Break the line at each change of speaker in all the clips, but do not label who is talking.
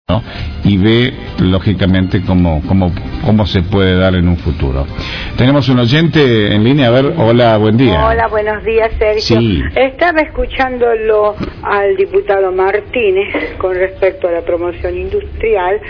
¿no? Y ve lógicamente cómo se puede dar en un futuro. Tenemos un oyente en línea, a ver, hola, buen día.
Hola, buenos días, Sergio.
Sí.
Estaba escuchándolo al diputado Martínez con respecto a la promoción industrial.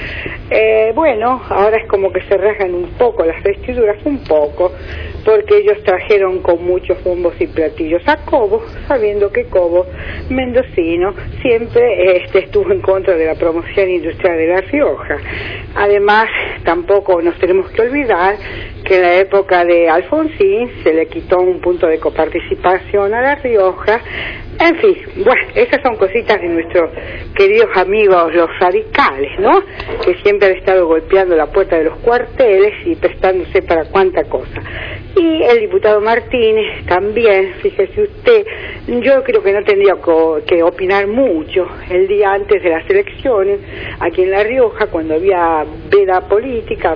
Bueno, ahora es como que se rasgan un poco las vestiduras, un poco, porque ellos trajeron con muchos bombos y platillos a Cobo, sabiendo que Cobo, mendocino, siempre estuvo en contra de la promoción industrial de La Rioja. Además, tampoco nos tenemos que olvidar que en la época de Alfonsín se le quitó un punto de coparticipación a La Rioja. En fin, bueno, esas son cositas de nuestros queridos amigos los radicales, ¿no? Que siempre han estado golpeando la puerta de los cuarteles y prestándose para cuánta cosa. Y el diputado Martínez también, fíjese usted, yo creo que no tendría que opinar mucho. El día antes de las elecciones, aquí en La Rioja, cuando había veda política,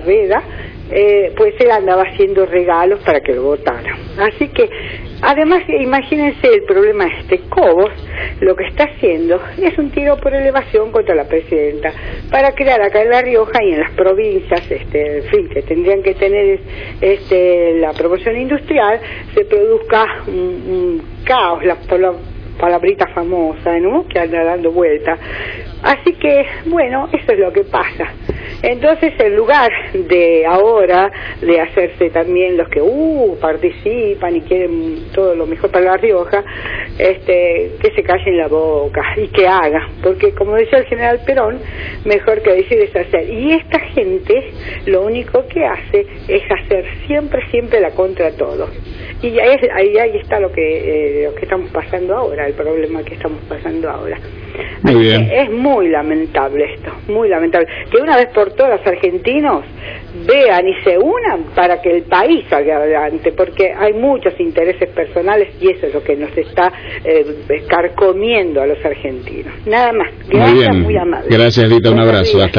pues él andaba haciendo regalos para que lo votaran. Así que, además, imagínense el problema Cobos, lo que está haciendo es un tiro por elevación contra la presidenta, para crear acá en La Rioja y en las provincias, en fin, que tendrían que tener la promoción industrial, se produzca un caos, la palabrita famosa, ¿no?, que anda dando vuelta. Así que, bueno, eso es lo que pasa. Entonces, en lugar de ahora de hacerse también los que participan y quieren todo lo mejor para La Rioja, que se callen la boca y que hagan, porque como decía el general Perón, mejor que decir es hacer. Y esta gente lo único que hace es hacer siempre la contra todo. Y ahí está lo que estamos pasando ahora, el problema que estamos pasando ahora.
Muy bien.
Es muy lamentable esto, muy lamentable. Que una vez por todas los argentinos vean y se unan para que el país salga adelante, porque hay muchos intereses personales y eso es lo que nos está carcomiendo a los argentinos. Nada más. Gracias, muy amable.
Gracias, Rita, un abrazo. Hasta